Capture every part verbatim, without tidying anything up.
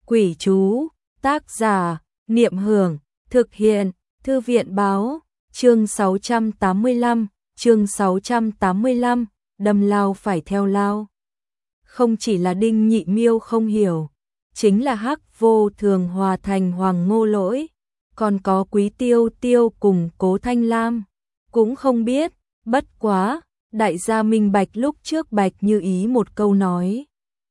Quỷ chú, tác giả, Niệm Hưởng, thực hiện, Thư viện báo, chương sáu trăm tám mươi lăm, chương sáu trăm tám mươi lăm, đâm lao phải theo lao. Không chỉ là Đinh Nhị Miêu không hiểu, chính là Hắc Vô Thường hòa thành Hoàng Ngô Lỗi, còn có Quý Tiêu Tiêu cùng Cố Thanh Lam, cũng không biết, bất quá, đại gia minh bạch lúc trước Bạch Như Ý một câu nói.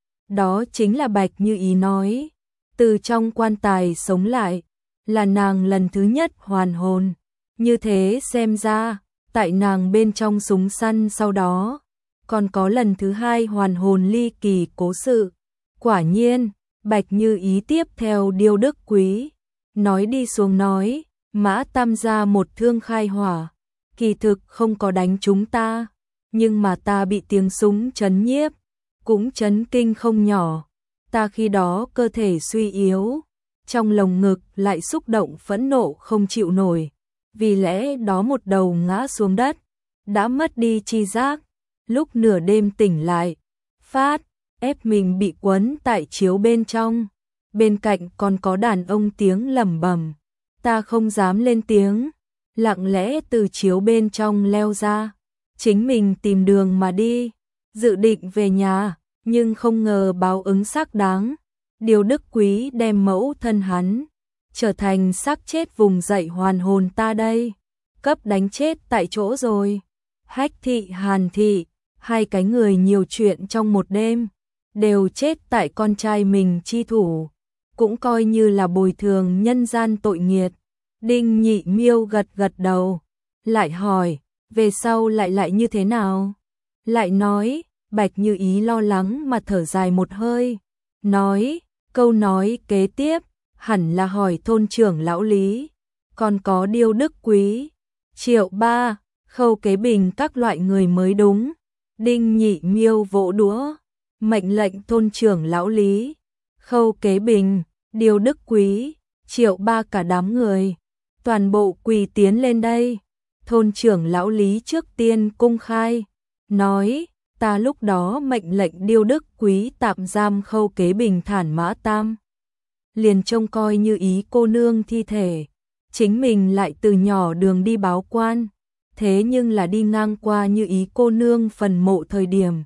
Đó chính là Bạch Như Ý nói, từ trong quan tài sống lại, là nàng lần thứ nhất hoàn hồn, như thế xem ra, tại nàng bên trong súng săn sau đó, còn có lần thứ hai hoàn hồn ly kỳ cố sự. Quả nhiên, Bạch Như Ý tiếp theo Điêu Đức Quý, nói đi xuống nói, Mã Tam gia một thương khai hỏa, kỳ thực không có đánh chúng ta, nhưng mà ta bị tiếng súng chấn nhiếp, cũng chấn kinh không nhỏ, ta khi đó cơ thể suy yếu, trong lồng ngực lại xúc động phẫn nộ không chịu nổi, vì lẽ đó một đầu ngã xuống đất, đã mất đi tri giác, lúc nửa đêm tỉnh lại, phát, ép mình bị quấn tại chiếu bên trong, bên cạnh còn có đàn ông tiếng lẩm bẩm, ta không dám lên tiếng, lặng lẽ từ chiếu bên trong leo ra, chính mình tìm đường mà đi, dự định về nhà, nhưng không ngờ báo ứng xác đáng, Điêu Đức Quý đem mẫu thân hắn, trở thành xác chết vùng dậy hoàn hồn ta đây, cấp đánh chết tại chỗ rồi. Hách Thị Hàn Thị, hai cái người nhiều chuyện trong một đêm, đều chết tại con trai mình chi thủ, cũng coi như là bồi thường nhân gian tội nghiệt. Đinh Nhị Miêu gật gật đầu, lại hỏi, về sau lại lại như thế nào? Lại nói, Bạch Như Ý lo lắng mà thở dài một hơi, nói, câu nói kế tiếp, hẳn là hỏi thôn trưởng lão Lý, còn có Điêu Đức Quý, Triệu Ba, Khâu Kế Bình các loại người mới đúng. Đinh Nhị Miêu vỗ đũa, mệnh lệnh thôn trưởng lão Lý, Khâu Kế Bình, Điêu Đức Quý, Triệu Ba cả đám người, toàn bộ quỳ tiến lên đây. Thôn trưởng lão Lý trước tiên cung khai, nói, ta lúc đó mệnh lệnh Điêu Đức Quý tạm giam Khâu Kế Bình thản Mã Tam, liền trông coi như ý cô nương thi thể, chính mình lại từ nhỏ đường đi báo quan, thế nhưng là đi ngang qua như ý cô nương phần mộ thời điểm.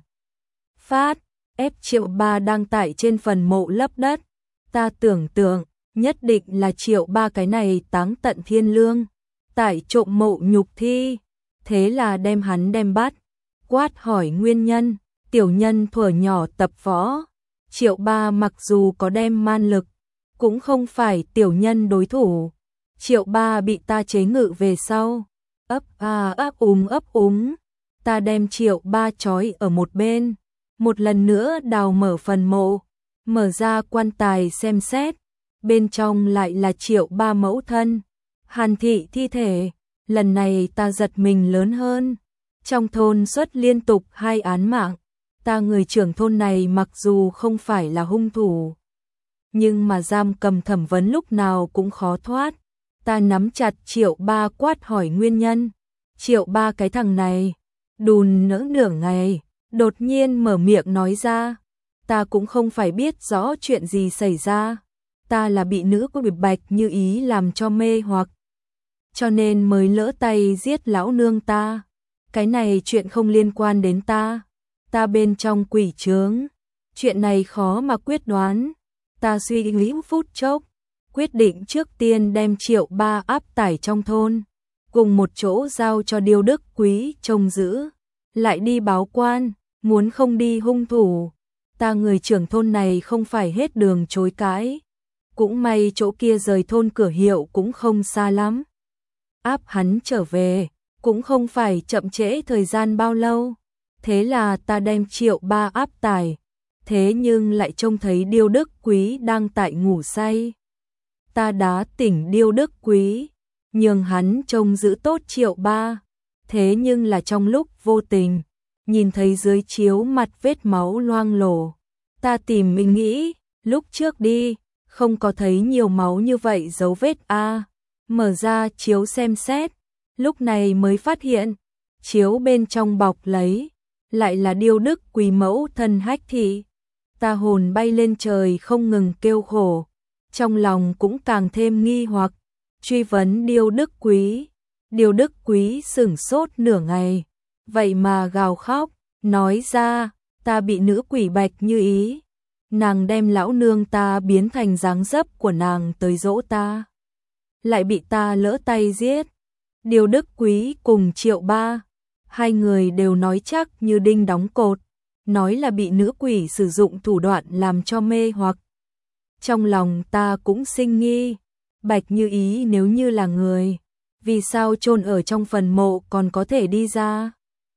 Phát, ép Triệu Ba đang tại trên phần mộ lấp đất, ta tưởng tượng, nhất định là Triệu Ba cái này táng tận thiên lương, tại trộm mộ nhục thi, thế là đem hắn đem bắt, quát hỏi nguyên nhân, tiểu nhân thuở nhỏ tập võ, Triệu Ba mặc dù có đem man lực, cũng không phải tiểu nhân đối thủ, Triệu Ba bị ta chế ngự về sau, ấp a ấp úng ấp úng, ta đem Triệu Ba trói ở một bên, một lần nữa đào mở phần mộ, mở ra quan tài xem xét, bên trong lại là Triệu Ba mẫu thân, Hàn Thị thi thể, lần này ta giật mình lớn hơn, trong thôn xuất liên tục hai án mạng, ta người trưởng thôn này mặc dù không phải là hung thủ, nhưng mà giam cầm thẩm vấn lúc nào cũng khó thoát, ta nắm chặt Triệu Ba quát hỏi nguyên nhân, Triệu Ba cái thằng này, đùn nỡ nửa ngày, đột nhiên mở miệng nói ra, ta cũng không phải biết rõ chuyện gì xảy ra, ta là bị nữ của Bạch Như Ý làm cho mê hoặc, cho nên mới lỡ tay giết lão nương ta, cái này chuyện không liên quan đến ta, ta bên trong quỷ chướng, chuyện này khó mà quyết đoán, ta suy nghĩ phút chốc, quyết định trước tiên đem Triệu Ba áp tải trong thôn, cùng một chỗ giao cho Điêu Đức Quý trông giữ, lại đi báo quan, muốn không đi hung thủ, ta người trưởng thôn này không phải hết đường chối cãi, cũng may chỗ kia rời thôn Cửa Hiệu cũng không xa lắm, áp hắn trở về, cũng không phải chậm trễ thời gian bao lâu, thế là ta đem Triệu Ba áp tải, thế nhưng lại trông thấy Điêu Đức Quý đang tại ngủ say. Ta đá tỉnh Điêu Đức Quý, nhường hắn trông giữ tốt Triệu Ba, thế nhưng là trong lúc vô tình, nhìn thấy dưới chiếu mặt vết máu loang lổ, ta tìm mình nghĩ, lúc trước đi, không có thấy nhiều máu như vậy dấu vết a, mở ra chiếu xem xét, lúc này mới phát hiện, chiếu bên trong bọc lấy, lại là Điêu Đức Quý mẫu thân Hách Thị. Ta hồn bay lên trời không ngừng kêu khổ, trong lòng cũng càng thêm nghi hoặc, truy vấn Điêu Đức Quý. Điêu Đức Quý sửng sốt nửa ngày, vậy mà gào khóc, nói ra, ta bị nữ quỷ Bạch Như Ý, nàng đem lão nương ta biến thành dáng dấp của nàng tới dỗ ta, lại bị ta lỡ tay giết. Điêu Đức Quý cùng Triệu Ba, hai người đều nói chắc như đinh đóng cột, nói là bị nữ quỷ sử dụng thủ đoạn làm cho mê hoặc. Trong lòng ta cũng sinh nghi, Bạch Như Ý nếu như là người, vì sao chôn ở trong phần mộ còn có thể đi ra?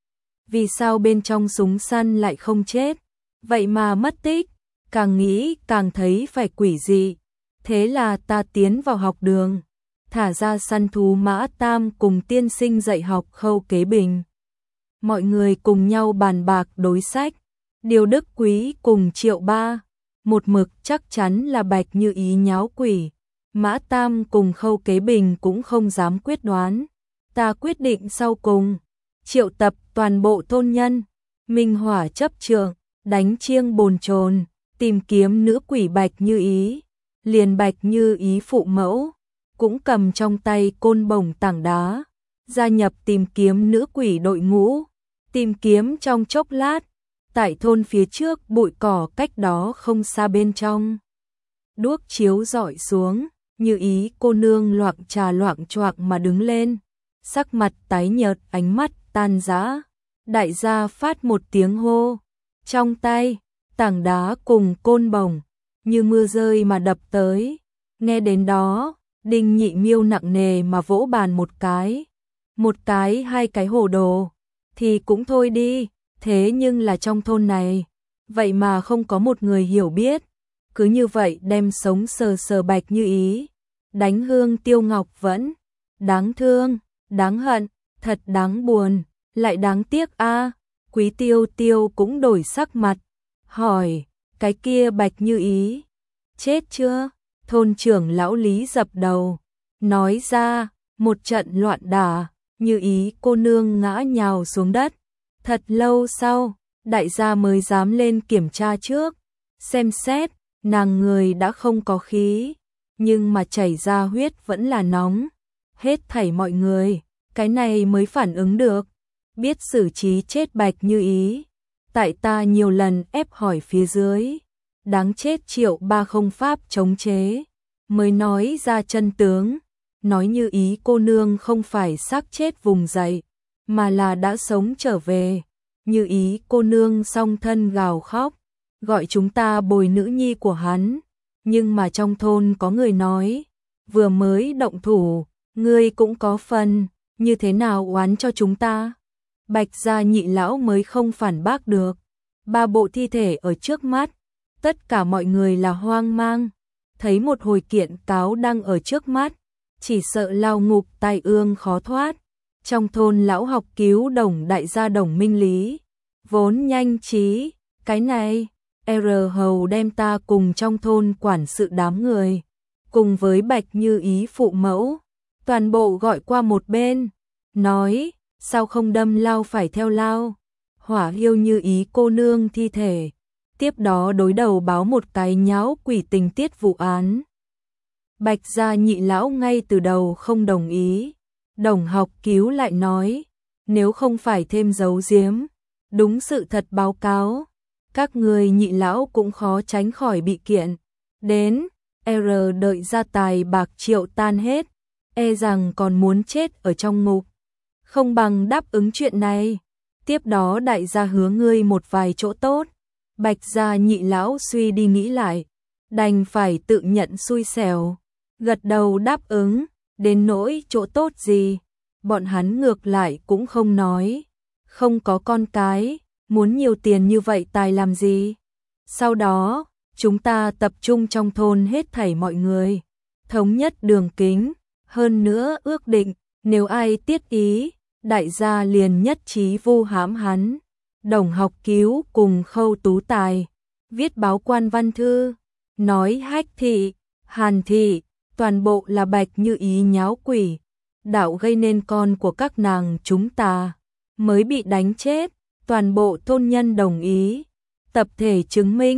Vì sao bên trong súng săn lại không chết, vậy mà mất tích? Càng nghĩ càng thấy phải quỷ dị. Thế là ta tiến vào học đường, thả ra săn thú Mã Tam cùng tiên sinh dạy học Khâu Kế Bình. Mọi người cùng nhau bàn bạc đối sách. Điêu Đức Quý cùng Triệu Ba, một mực chắc chắn là Bạch Như Ý nháo quỷ. Mã Tam cùng Khâu Kế Bình cũng không dám quyết đoán. Ta quyết định sau cùng, triệu tập toàn bộ thôn nhân, minh hỏa chấp trượng, đánh chiêng bồn chồn, tìm kiếm nữ quỷ Bạch Như Ý. Liền Bạch Như Ý phụ mẫu, cũng cầm trong tay côn bổng tảng đá, gia nhập tìm kiếm nữ quỷ đội ngũ. Tìm kiếm trong chốc lát, tại thôn phía trước bụi cỏ cách đó không xa bên trong. Đuốc chiếu rọi xuống, Như Ý cô nương loạng trà loạng choạng mà đứng lên, sắc mặt tái nhợt, ánh mắt tan rã. Đại gia phát một tiếng hô, trong tay tảng đá cùng côn bổng như mưa rơi mà đập tới. Nghe đến đó, Đinh Nhị Miêu nặng nề mà vỗ bàn một cái. Một cái hai cái hồ đồ thì cũng thôi đi, thế nhưng là trong thôn này, vậy mà không có một người hiểu biết, cứ như vậy đem sống sờ sờ Bạch Như Ý, đánh hương tiêu ngọc vẫn. Đáng thương, đáng hận, thật đáng buồn, lại đáng tiếc a. Quý Tiêu Tiêu cũng đổi sắc mặt, hỏi, cái kia Bạch Như Ý, chết chưa? Thôn trưởng lão Lý dập đầu, nói ra, một trận loạn đả, Như Ý cô nương ngã nhào xuống đất. Thật lâu sau, đại gia mới dám lên kiểm tra trước, xem xét, nàng người đã không có khí, nhưng mà chảy ra huyết vẫn là nóng. Hết thảy mọi người, cái này mới phản ứng được, biết xử trí chết Bạch Như Ý. Tại ta nhiều lần ép hỏi phía dưới, đáng chết Triệu Ba không pháp chống chế, mới nói ra chân tướng, nói Như Ý cô nương không phải xác chết vùng dậy, mà là đã sống trở về. Như Ý cô nương song thân gào khóc, gọi chúng ta bồi nữ nhi của hắn, nhưng mà trong thôn có người nói, vừa mới động thủ, ngươi cũng có phần, như thế nào oán cho chúng ta? Bạch gia nhị lão mới không phản bác được. Ba bộ thi thể ở trước mắt, tất cả mọi người là hoang mang, thấy một hồi kiện cáo đang ở trước mắt, chỉ sợ lao ngục tai ương khó thoát. Trong thôn lão học cứu Đồng đại gia Đồng Minh Lý, vốn nhanh trí, cái này, R hầu đem ta cùng trong thôn quản sự đám người, cùng với Bạch Như Ý phụ mẫu, toàn bộ gọi qua một bên, nói, sao không đâm lao phải theo lao, hỏa hiêu Như Ý cô nương thi thể, tiếp đó đối đầu báo một cái nháo quỷ tình tiết vụ án. Bạch gia nhị lão ngay từ đầu không đồng ý, Đồng học cứu lại nói, nếu không phải thêm giấu giếm, đúng sự thật báo cáo, các người nhị lão cũng khó tránh khỏi bị kiện. Đến, R đợi gia tài bạc triệu tan hết, e rằng còn muốn chết ở trong ngục. Không bằng đáp ứng chuyện này, tiếp đó đại gia hứa ngươi một vài chỗ tốt. Bạch gia nhị lão suy đi nghĩ lại, đành phải tự nhận xui xẻo, gật đầu đáp ứng. Đến nỗi chỗ tốt gì, bọn hắn ngược lại cũng không nói, không có con cái, muốn nhiều tiền như vậy tài làm gì. Sau đó, chúng ta tập trung trong thôn hết thảy mọi người, thống nhất đường kính, hơn nữa ước định, nếu ai tiết ý, đại gia liền nhất trí vu hãm hắn. Đồng học cứu cùng Khâu Tú Tài, viết báo quan văn thư, nói Hách thị, Hàn thị, toàn bộ là Bạch Như Ý nháo quỷ, đạo gây nên con của các nàng chúng ta, mới bị đánh chết, toàn bộ thôn nhân đồng ý, tập thể chứng minh,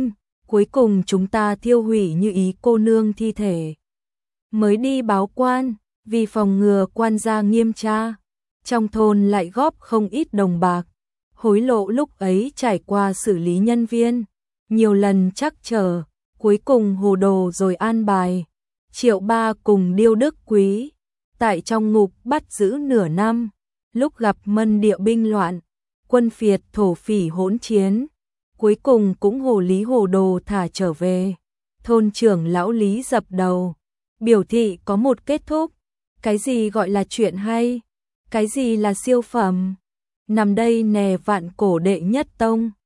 cuối cùng chúng ta thiêu hủy Như Ý cô nương thi thể. Mới đi báo quan, vì phòng ngừa quan gia nghiêm tra, trong thôn lại góp không ít đồng bạc. Hối lộ lúc ấy trải qua xử lý nhân viên, nhiều lần trắc trở, cuối cùng hồ đồ rồi an bài. Triệu Ba cùng Điêu Đức Quý, tại trong ngục bắt giữ nửa năm, lúc gặp Mân Địa binh loạn, quân phiệt thổ phỉ hỗn chiến, cuối cùng cũng hồ lý hồ đồ thả trở về. Thôn trưởng lão Lý dập đầu, biểu thị có một kết thúc. Cái gì gọi là chuyện hay? Cái gì là siêu phẩm? Nằm đây nè vạn cổ đệ nhất tông.